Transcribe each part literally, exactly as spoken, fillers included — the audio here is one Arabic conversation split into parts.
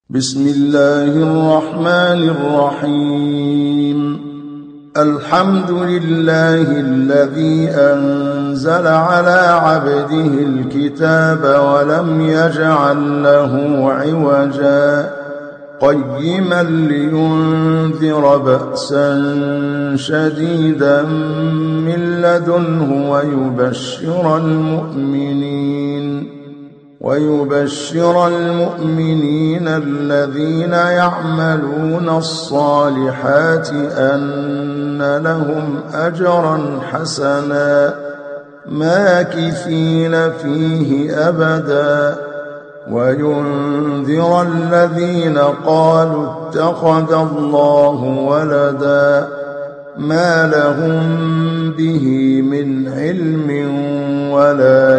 بسم الله الرحمن الرحيم. الحمد لله الذي أنزل على عبده الكتاب ولم يجعل له عوجا قيما لينذر بأسا شديدا من لدنه ويبشر المؤمنين ويبشر المؤمنين الذين يعملون الصالحات أن لهم أجرا حسنا ماكثين فيه أبدا وينذر الذين قالوا اتخذ الله ولدا ما لهم به من علم ولا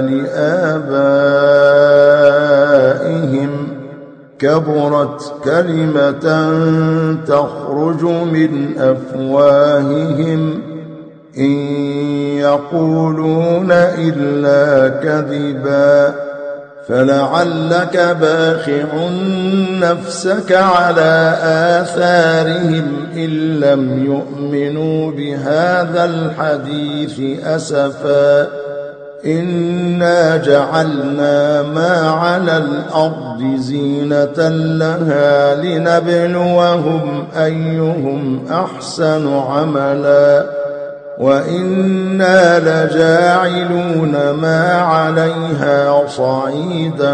لآبائهم كبرت كلمة تخرج من أفواههم إن يقولون إلا كذبا فلعلك باخع نفسك على آثارهم إن لم يؤمنوا بهذا الحديث أسفا إنا جعلنا ما على الأرض زينة لها لنبلوهم أيهم أحسن عملا وإنا لجاعلون ما عليها صعيدا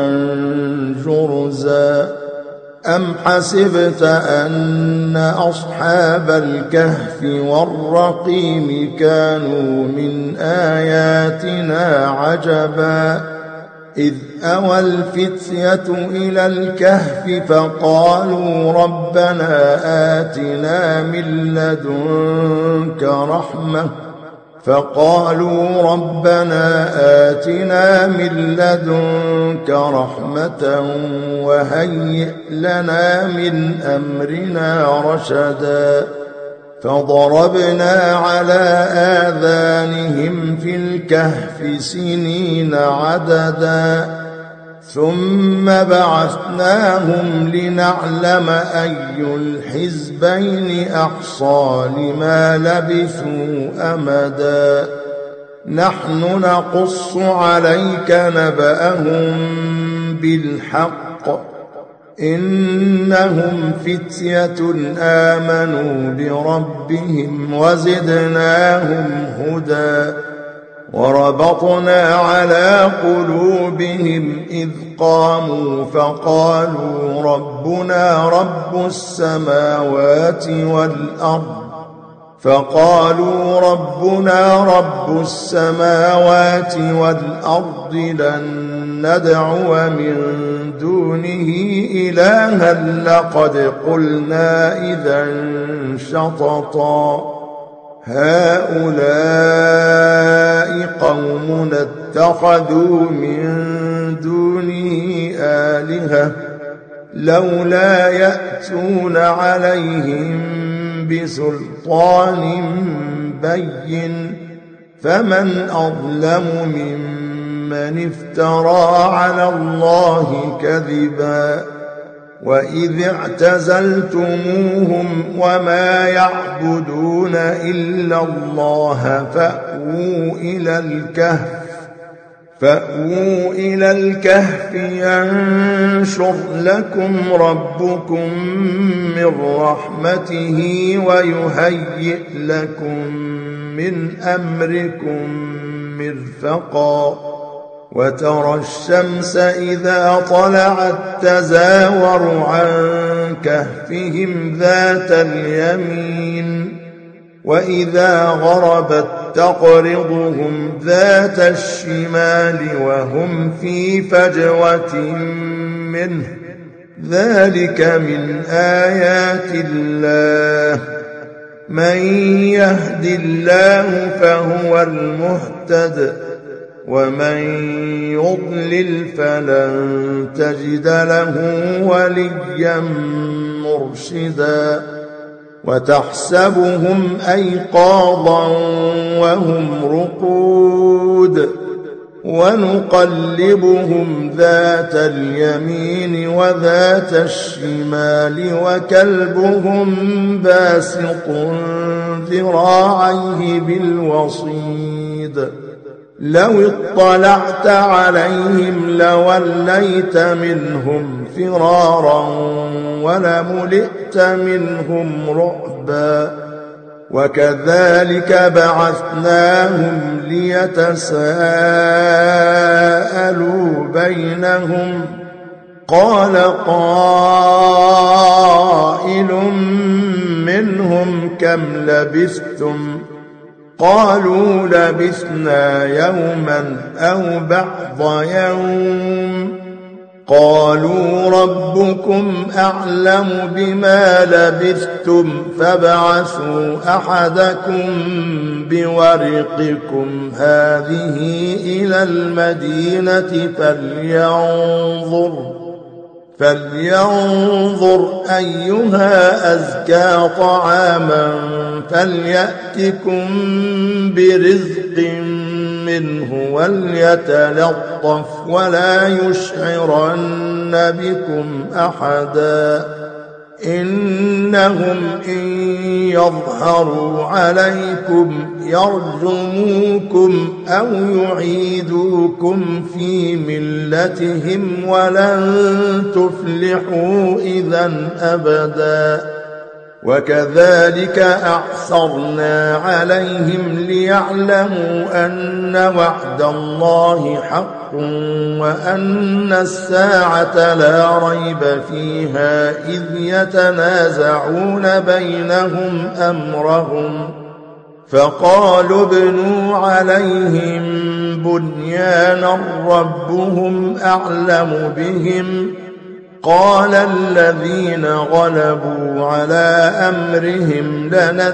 جرزا أم حسبت أن أصحاب الكهف والرقيم كانوا من آياتنا عجبا إذ أوى الفتية إلى الكهف فقالوا ربنا آتنا من لدنك رحمة فقالوا ربنا آتنا من لدنك رحمة وهيئ لنا من أمرنا رشدا فضربنا على آذانهم في الكهف سنين عددا ثم بعثناهم لنعلم أي الحزبين أحصى لما لبثوا أمدا نحن نقص عليك نبأهم بالحق إنهم فتية آمنوا بربهم وزدناهم هدى وربطنا على قلوبهم إذ قاموا فقالوا ربنا رب السماوات والأرض فقالوا ربنا رب السماوات والأرض لن ندعو من دونه إلها لقد قلنا إذا شططا هؤلاء قوم اتخذوا من دونه آلهة لولا يأتون عليهم بسلطان بين فمن أظلم ممن افترى على الله كذبا وإذ اعتزلتموهم وما يعبدون إلا الله فأووا إلى الكهف فأووا إلى الكهف ينشر لكم ربكم من رحمته ويهيئ لكم من أمركم مرفقا وترى الشمس إذا طلعت تزاور عن كهفهم ذات اليمين وإذا غربت تقرضهم ذات الشمال وهم في فجوة منه ذلك من آيات الله من يهد الله فهو المهتد ومن يضلل فلن تجد له وليا مرشدا وتحسبهم أيقاظا وهم رقود ونقلبهم ذات اليمين وذات الشمال وكلبهم باسط ذراعيه بالوصيد لو اطلعت عليهم لوليت منهم فرارا ولملئت منهم رعبا وكذلك بعثناهم ليتساءلوا بينهم قال قائل منهم كم لبثتم قالوا لبثنا يوما أو بعض يوم قالوا ربكم أعلم بما لبثتم فابعثوا أحدكم بورقكم هذه إلى المدينة فلينظر فلينظر أيها أزكى طعاما فليأتكم برزق منه وليتلطف ولا يشعرن بكم أحدا إنهم إن يظهروا عليكم يرجموكم أو يعيدوكم في ملتهم ولن تفلحوا إذا أبدا وكذلك أعثرنا عليهم ليعلموا أن وعد الله حق وأن الساعة لا ريب فيها إذ يتنازعون بينهم أمرهم فقالوا ابنوا عليهم بنيانا ربهم أعلم بهم قال الذين غلبوا على أمرهم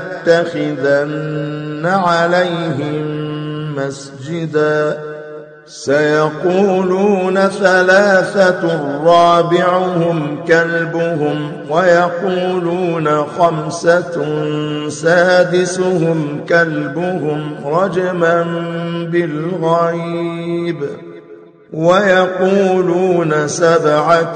لنتخذن عليهم مسجدا سيقولون ثلاثة رابعهم كلبهم ويقولون خمسة سادسهم كلبهم رجما بالغيب ويقولون سبعة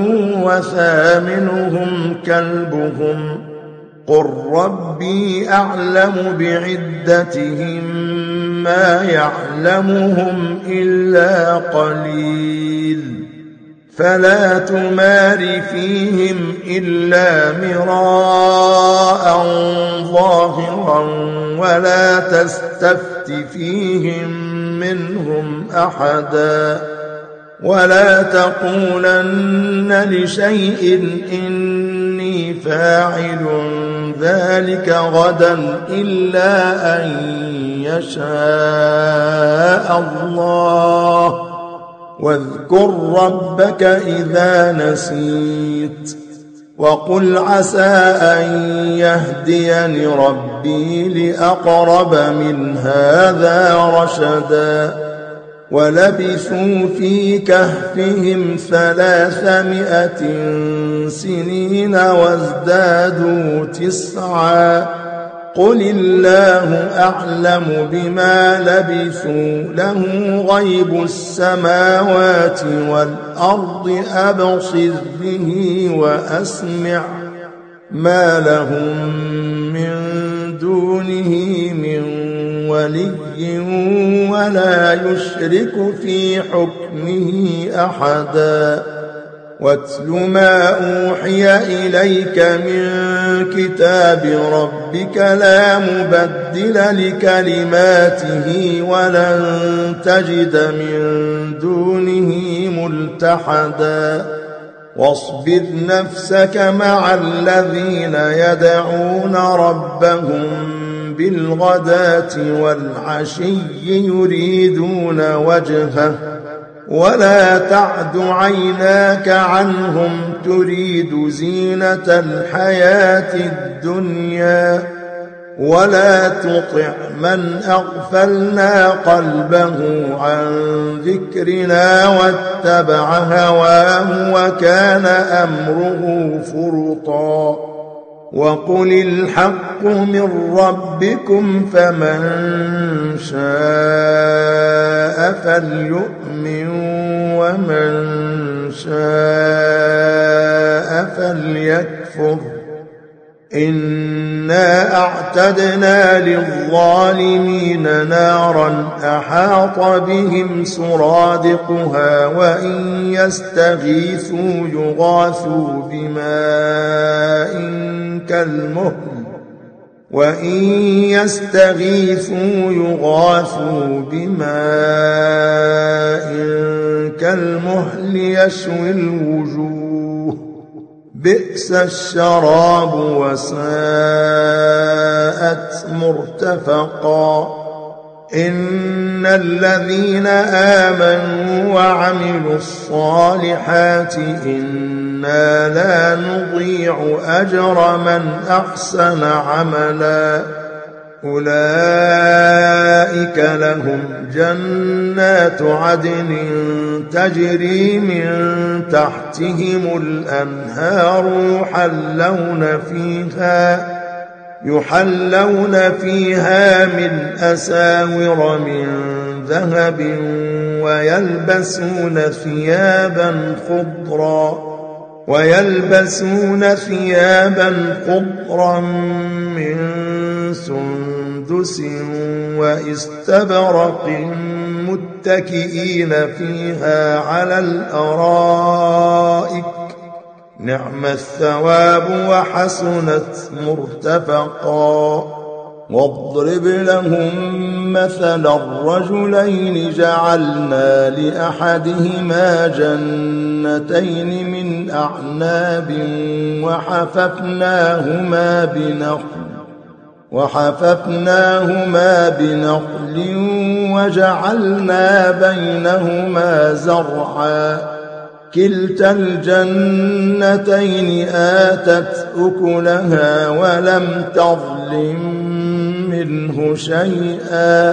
وثامنهم كلبهم قل ربي أعلم بعدتهم ما يعلمهم إلا قليل فلا تمار فيهم إلا مراء ظاهرا ولا تستفت فيهم منهم أحدا ولا تقولن لشيء إني فاعل ذلك غدا إلا أن يشاء الله واذكر ربك إذا نسيت وقل عسى أن يهديني ربي لأقرب من هذا رشدا ولبثوا في كهفهم ثلاثمائة سنين وازدادوا تسعا قل الله أعلم بما لبثوا له غيب السماوات والأرض أبصر به وأسمع ما لهم من دونه من ولي ولا يشرك في حكمه أحدا واتل ما أوحي إليك من كتاب ربك لا مبدل لكلماته ولن تجد من دونه ملتحدا واصبر نفسك مع الذين يدعون ربهم بالغداة والعشي يريدون وجهه ولا تعد عيناك عنهم تريد زينة الحياة الدنيا ولا تطع من أغفلنا قلبه عن ذكرنا واتبع هواه وكان أمره فرطا وقل الحق من ربكم فمن شاء فليؤمن ومن شاء فليكفر إنا أعتدنا للظالمين نارا أحاط بهم سرادقها وإن يستغيثوا يغاثوا بماء كالمهل وإن يستغيثوا يغاثوا بماء كالمهل يشوي الوجوه بئس الشراب وساءت مرتفقا إن الذين آمنوا وعملوا الصالحات إنا لا نضيع أجر من أحسن عملا أولئك لهم جنات عدن تجري من تحتهم الأنهار يحلون فيها يحلون فيها من أساور من ذهب ويلبسون ثيابا خضرا ويلبسون ثيابا خضرا من سندس واستبرق متكئين فيها على الأرائك نعم الثواب وحسنت مرتفقا واضرب لهم مثلا الرجلين جعلنا لأحدهما جنتين من أعناب وحففناهما بنخل وحففناهما بنخل وجعلنا بينهما زرعا كلتا الجنتين آتت أكلها ولم تظلم منه شيئا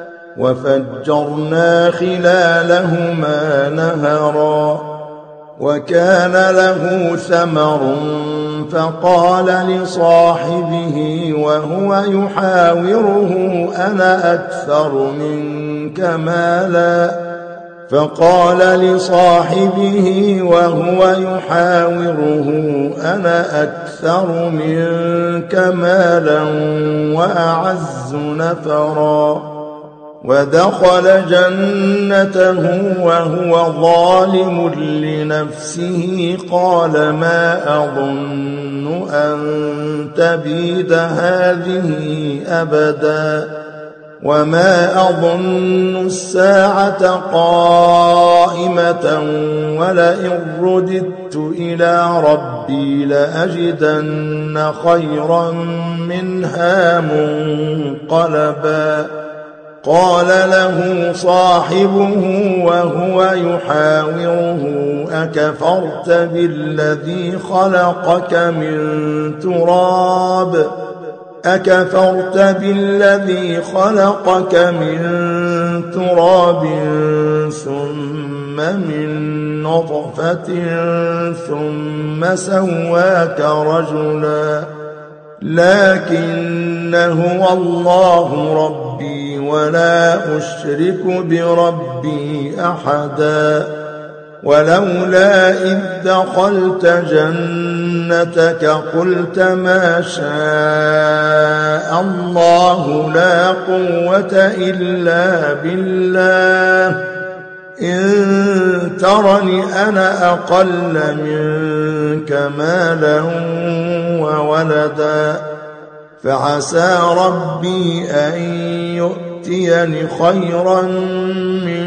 وفجرنا خلالهما نهرا وكان له ثمر فقال لصاحبه وهو يحاوره أنا أكثر منك مالا فقال لصاحبه وهو يحاوره أنا أكثر منك مالا وأعز نفرا ودخل جنته وهو ظالم لنفسه قال ما أظن أن تبيد هذه أبدا وما أظن الساعة قائمة ولئن رددت إلى ربي لأجدن خيرا منها منقلبا قال له صاحبه وهو يحاوره أكفرت بالذي خلقك من تراب أكفرت بالذي خلقك من تراب ثم من نطفة ثم سواك رجلا لكن هو الله ربي ولا أشرك بربي أحدا ولولا إذ دخلت جنتك قلت ما شاء الله لا قوة إلا بالله إن ترني أنا أقل منك مالا وولدا فعسى ربي أن يؤتيني خيرا من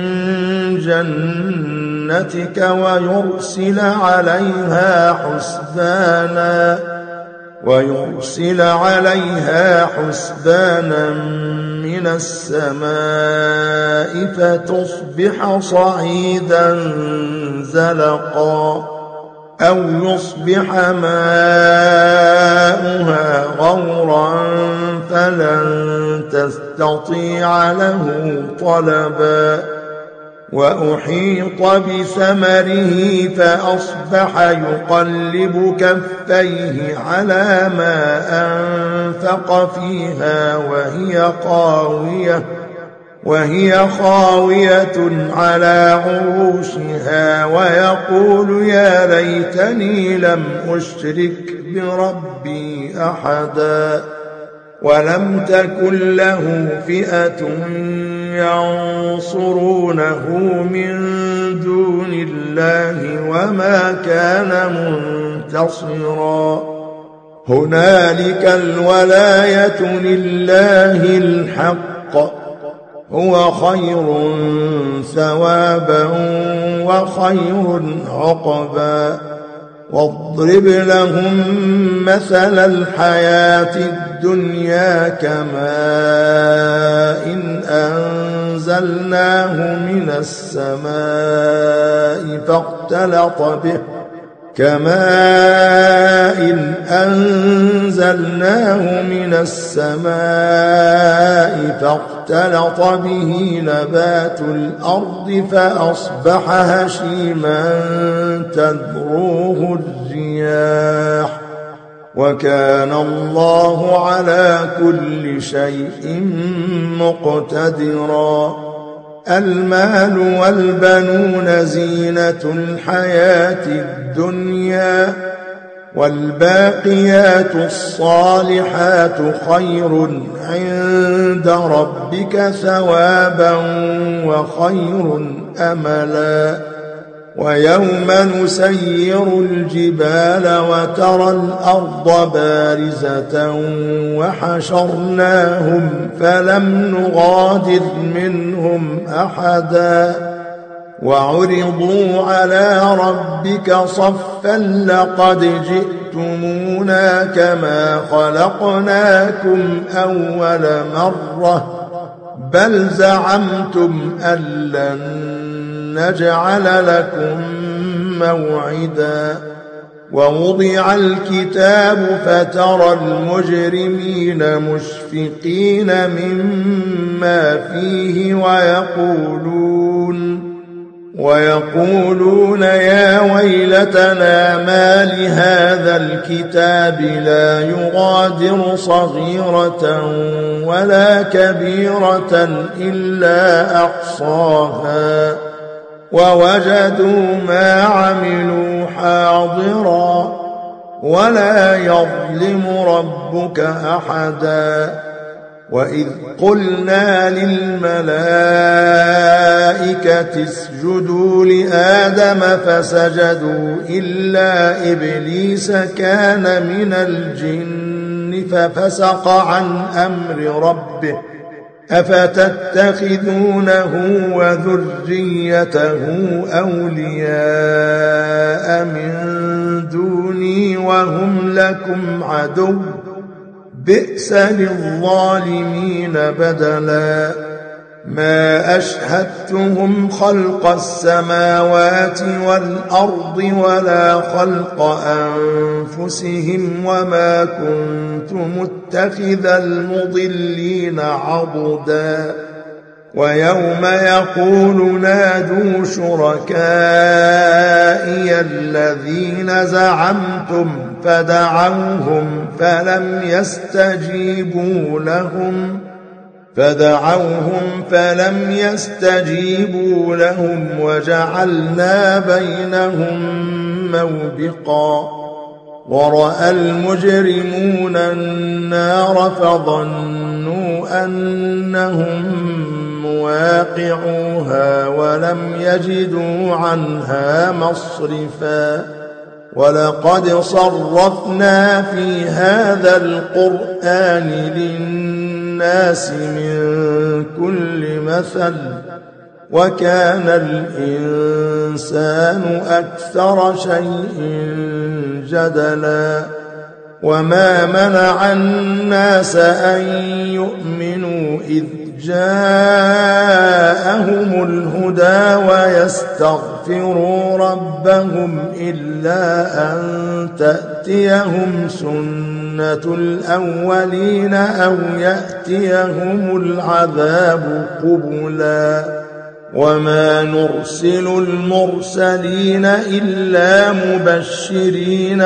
جنتك ويرسل عليها حسبانا ويرسل عليها حسبانا من السماء فتصبح صعيدا زلقا أو يصبح ماؤها غورا فلن تستطيع له طلبا وأحيط بثمره فأصبح يقلب كفيه على ما أنفق فيها وهي خاوية وهي خاوية على عروشها ويقول يا ليتني لم أشرك بربي أحدا ولم تكن له فئة ينصرونه من دون الله وما كان منتصرا هنالك الولاية لله الحق هو خير ثوابا وخير عقبا واضرب لهم مثل الحياة الدنيا كماء إن أنزلناه من السماء فاختلط به كماء إن أنزلناه من السماء فاختلط به نبات الأرض فأصبح هشيما تذروه الرياح وكان الله على كل شيء مقتدرا المال والبنون زينة الحياة الدنيا والباقيات الصالحات خير عند ربك ثوابا وخير أملا ويوم نسير الجبال وترى الأرض بارزة وحشرناهم فلم نغادر منهم أحدا وعرضوا على ربك صفا لقد جئتمونا كما خلقناكم أول مرة بل زعمتم أن لن نجعل لكم موعدا ووضع الكتاب فترى المجرمين مشفقين مما فيه ويقولون ويقولون يا ويلتنا ما لهذا الكتاب لا يغادر صغيرة ولا كبيرة إلا أحصاها ووجدوا ما عملوا حاضرا ولا يظلم ربك أحدا وإذ قلنا للملائكة اسجدوا لآدم فسجدوا إلا إبليس كان من الجن ففسق عن أمر ربه أفتتخذونه وذريته أولياء من دوني وهم لكم عدو بئس للظالمين بدلا ما أشهدتهم خلق السماوات والأرض ولا خلق أنفسهم وما كنت متخذ المضلين عضدا ويوم يقول نادوا شركائي الذين زعمتم فدعوهم فلم يستجيبوا لهم فدعوهم فلم يستجيبوا لهم وجعلنا بينهم موبقا ورأى المجرمون النار فظنوا أنهم مواقعوها ولم يجدوا عنها مصرفا ولقد صرفنا في هذا القرآن للناس من كل مثل وكان الإنسان أكثر شيء جدلا وما منع الناس أن يؤمنوا إذ جاءهم الهدى ويستغفروا ربهم إلا أن تأتيهم سنة الأولين أو يأتيهم العذاب قبلا وما نرسل المرسلين إلا مبشرين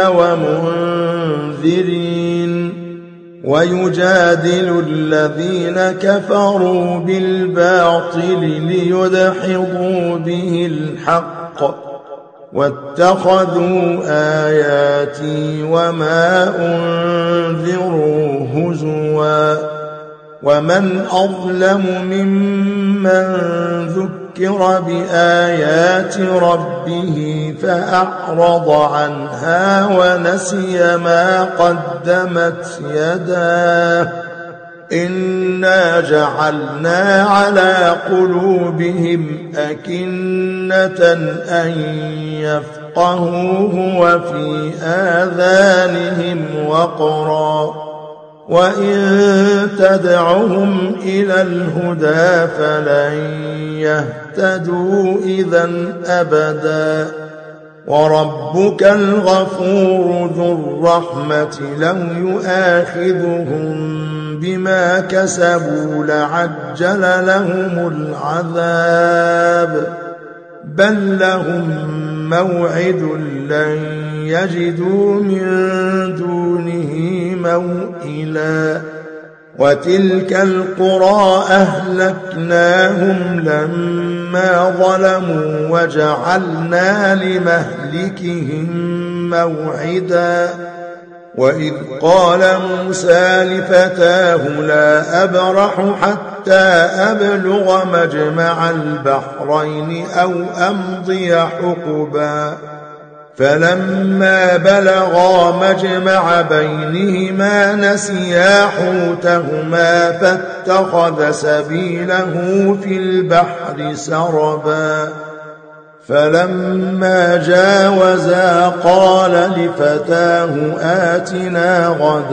ومنذرين ويجادل الذين كفروا بالباطل ليدحضوا به الحق واتخذوا آياتي وما أنذروا هزوا ومن أظلم ممن ذكر بآيات ربه فأعرض عنها ونسي ما قدمت يداه إنا جعلنا على قلوبهم أكنة أن يفقهوه وفي آذانهم وقرا وإن تدعهم إلى الهدى فلن يهتدوا إذن أبدا وربك الغفور ذو الرحمة لو يؤاخذهم بما كسبوا لعجل لهم العذاب بل لهم موعد لن يجدوا من دونه موئلا وتلك القرى أهلكناهم لما ظلموا وجعلنا لمهلكهم موعدا وإذ قال موسى لفتاه لا أبرح حتى أبلغ مجمع البحرين أو أمضي حقبا فلما بلغا مجمع بينهما نسيا حوتهما فاتخذ سبيله في البحر سربا فلما جاوزا قال لفتاه آتنا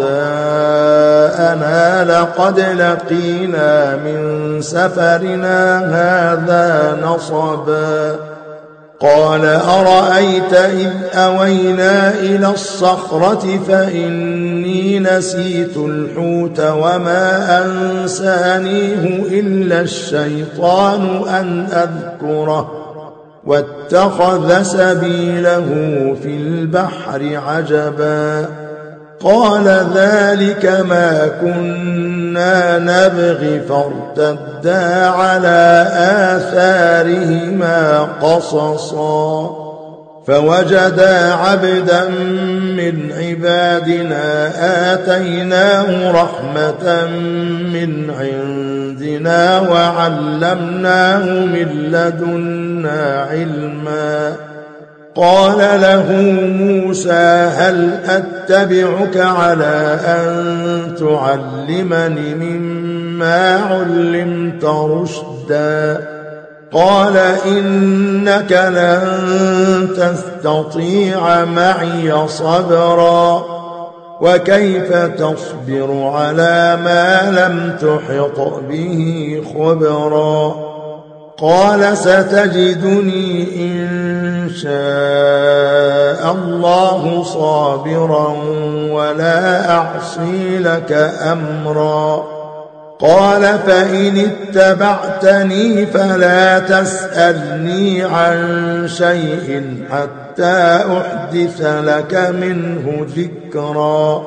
غداءنا لقد لقينا من سفرنا هذا نصبا قال أرأيت إذ أوينا إلى الصخرة فإني نسيت الحوت وما أنسانيه إلا الشيطان أن أذكره واتخذ سبيله في البحر عجبا قال ذلك ما كنا نبغي فارتدا على آثارهما قصصا فوجدا عبدا من عبادنا آتيناه رحمة من عندنا وعلمناه من لدنا علما قال له موسى هل أتبعك على أن تعلمني مما علمت رشدا قال إنك لن تستطيع معي صبرا وكيف تصبر على ما لم تحط به خبرا قال ستجدني إن شاء الله صابرا ولا أعصي لك أمرا قال فإن اتبعتني فلا تسألني عن شيء حتى أحدث لك منه ذكرا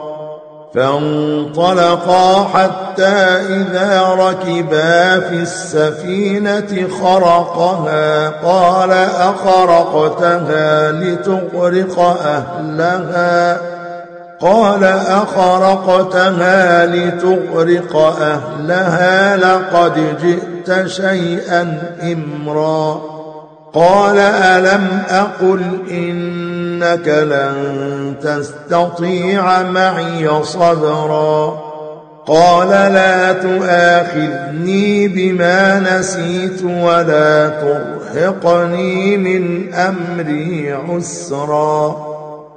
فانطلقا حتى إذا ركبا في السفينة خرقها قال أخرقتها لتغرق أهلها قال أخرقتها لتغرق أهلها لقد جئت شيئا إمرا قال ألم أقل إنك لن تستطيع معي صبرا قال لا تؤاخذني بما نسيت ولا ترهقني من أمري عسرا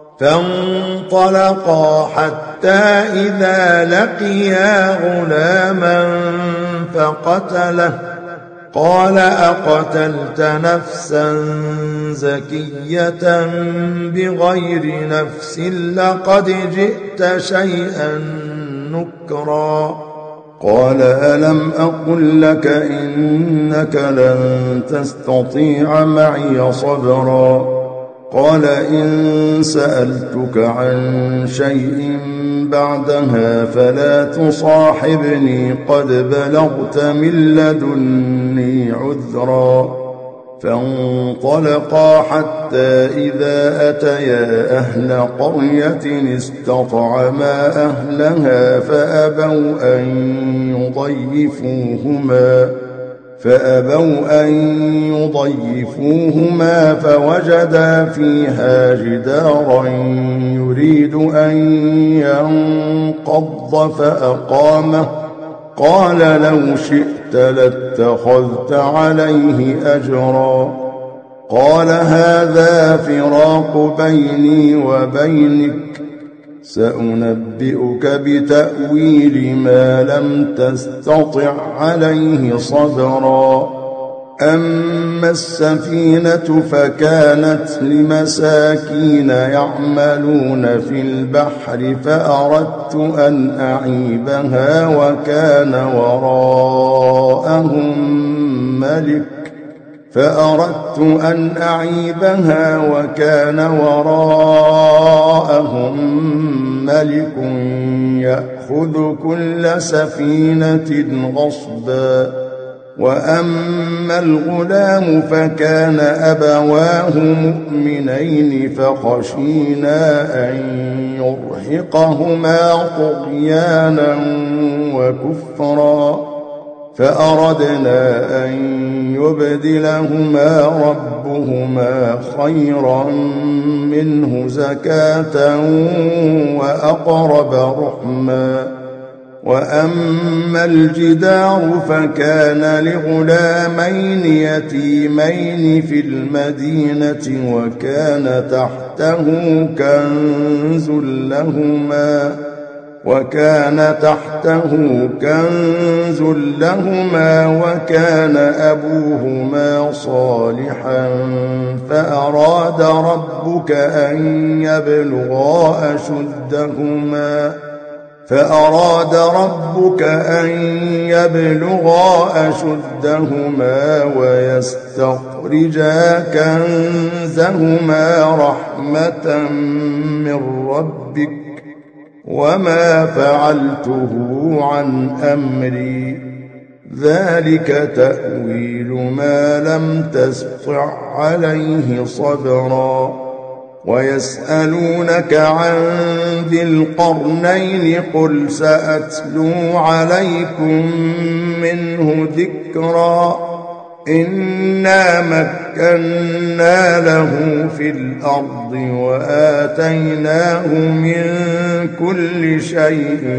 فانطلقا حتى إذا لقيا غلاما فقتله قال أقتلت نفسا زكية بغير نفس لقد جئت شيئا نكرا قال ألم أقل لك إنك لن تستطيع معي صبرا قال إن سألتك عن شيء بعدها فلا تصاحبني قد بلغت من لدني عذرا فانطلقا حتى إذا أتيا أهل قرية استطعما أهلها فأبوا أن يضيفوهما فأبوا أن يضيفوهما فوجدا فيها جدارا يريد أن ينقض فأقامه قال لو شئت لاتخذت عليه أجرا قال هذا فراق بيني وبينك سأنبئك بتأويل ما لم تستطع عليه صبرا أما السفينة فكانت لمساكين يعملون في البحر فأردت أن أعيبها وكان وراءهم ملك فأردت أن أعيبها وكان وراءهم ملك يأخذ كل سفينة غصبا وأما الغلام فكان أبواه مؤمنين فخشينا أن يرهقهما طغيانا وكفرا فأردنا أن يبدلهما ربهما خيرا منه زكاة وأقرب رحما وأما الجدار فكان لغلامين يتيمين في المدينة وكان تحته كنز لهما وكان تحته كنز لهما وكان أبوهما صالحا فأراد ربك أن يبلغا أشدهما فأراد ربك أن يبلغا أشدهما ويستخرجا كنزهما رحمة من ربك وما فعلته عن أمري ذلك تأويل ما لم تستطع عليه صبرا ويسألونك عن ذي القرنين قل سأتلو عليكم منه ذكرا إنا مكنا له في الأرض وآتيناه من كل شيء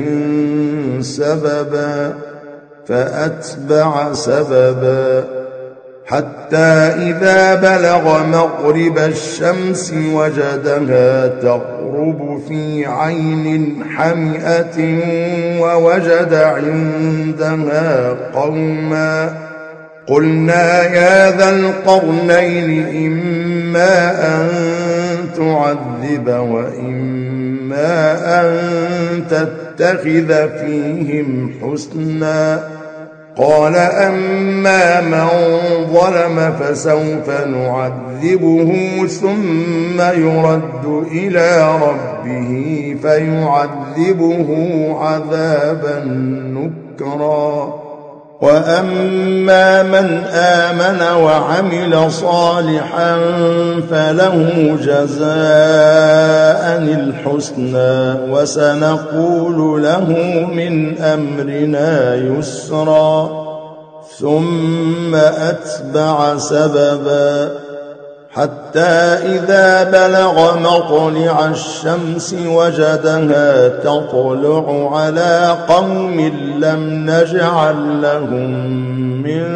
سببا فأتبع سببا حتى إذا بلغ مغرب الشمس وجدها تغرب في عين حمئة ووجد عندها قوما قلنا يا ذا القرنين إما أن تعذب وإما أن تتخذ فيهم حسنا قال أما من ظلم فسوف نعذبه ثم يرد إلى ربه فيعذبه عذابا نكرا وأما من آمن وعمل صالحا فله جزاء الحسنى وسنقول له من أمرنا يسرا ثم أتبع سببا حتى إذا بلغ مطلع الشمس وجدها تطلع على قوم لم نجعل لهم من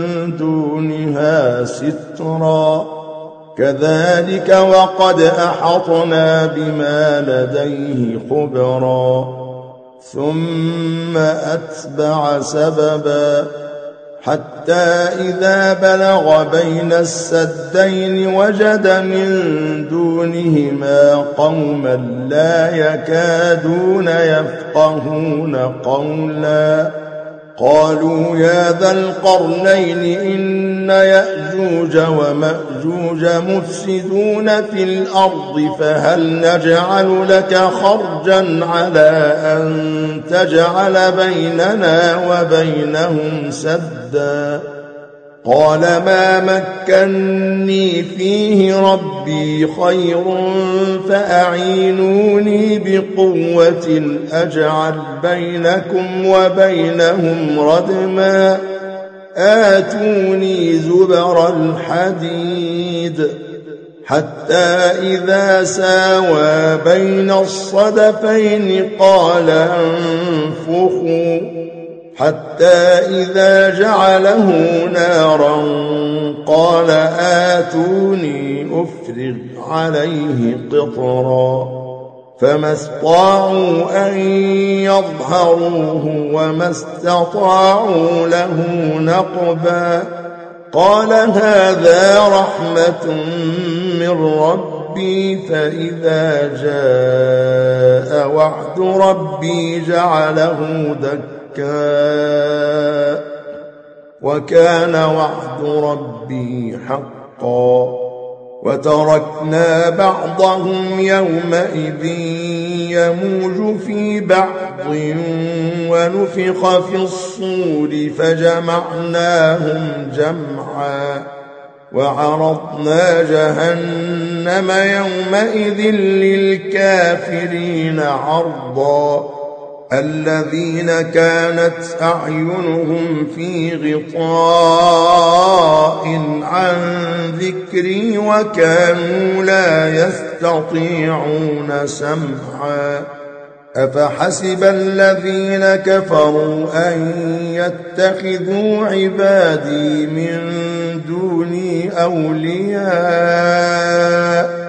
دونها سترا كذلك وقد أحطنا بما لديه خبرا ثم أتبع سببا حتى إذا بلغ بين السدين وجد من دونهما قوما لا يكادون يفقهون قولا قالوا يا ذا القرنين إن يأجوج ومأجوج مفسدون في الأرض فهل نجعل لك خرجا على أن تجعل بيننا وبينهم سدا قال ما مكني فيه ربي خير فأعينوني بقوة أجعل بينكم وبينهم ردما آتوني زبر الحديد حتى إذا ساوى بين الصدفين قال انفخوا حتى إذا جعله نارا قال آتوني أفرغ عليه قطرا فما استطاعوا أن يظهروه وما استطاعوا له نقبا قال هذا رحمة من ربي فإذا جاء وعد ربي جعله دكا وكان وعد ربي حقا وتركنا بعضهم يومئذ يموج في بعض ونفخ في الصور فجمعناهم جمعا وعرضنا جهنم يومئذ للكافرين عرضا الذين كانت أعينهم في غطاء عن ذكري وكانوا لا يستطيعون سمعا أفحسب الذين كفروا أن يتخذوا عبادي من دوني أولياء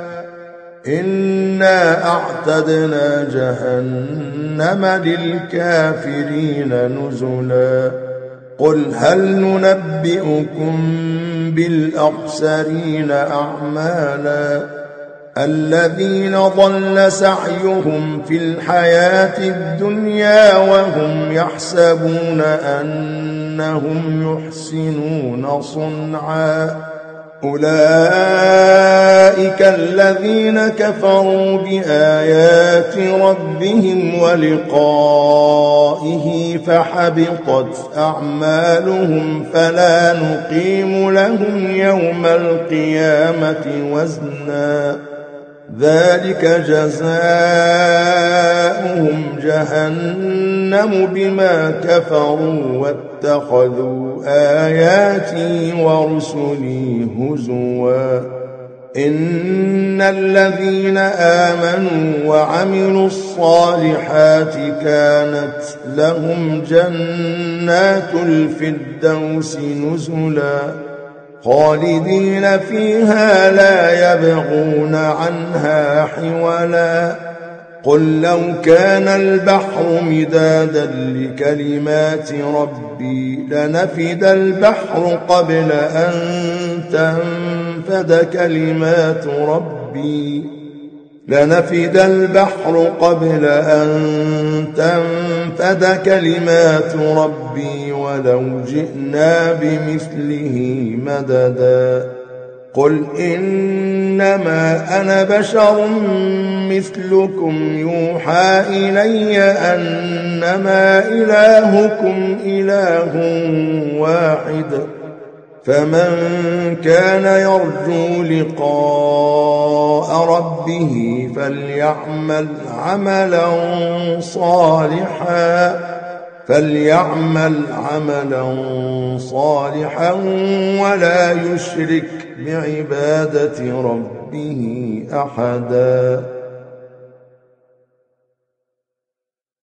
إنا أعتدنا جهنم للكافرين نزلا قل هل ننبئكم بالأخسرين أعمالا الذين ضل سعيهم في الحياة الدنيا وهم يحسبون أنهم يحسنون صنعا أولئك الذين كفروا بآيات ربهم ولقائه فحبطت أعمالهم فلا نقيم لهم يوم القيامة وزنا ذلك جزاؤهم جهنم بما كفروا واتخذوا آياتي ورسلي هزوا إن الذين آمنوا وعملوا الصالحات كانت لهم جنات الفردوس نزلا خالدين فيها لا يبغون عنها حولا قل لو كان البحر مدادا لكلمات ربي لنفد البحر قبل أن تنفد كلمات ربي لنفد البحر قبل أن تنفد كلمات ربي ولو جئنا بمثله مددا قل إنما أنا بشر مثلكم يوحى إلي أنما إلهكم إله واحد فمن كان يرجو لقاء ربه فليعمل عملا صالحا فليعمل عملا صالحا ولا يشرك بعبادة ربه أحدا.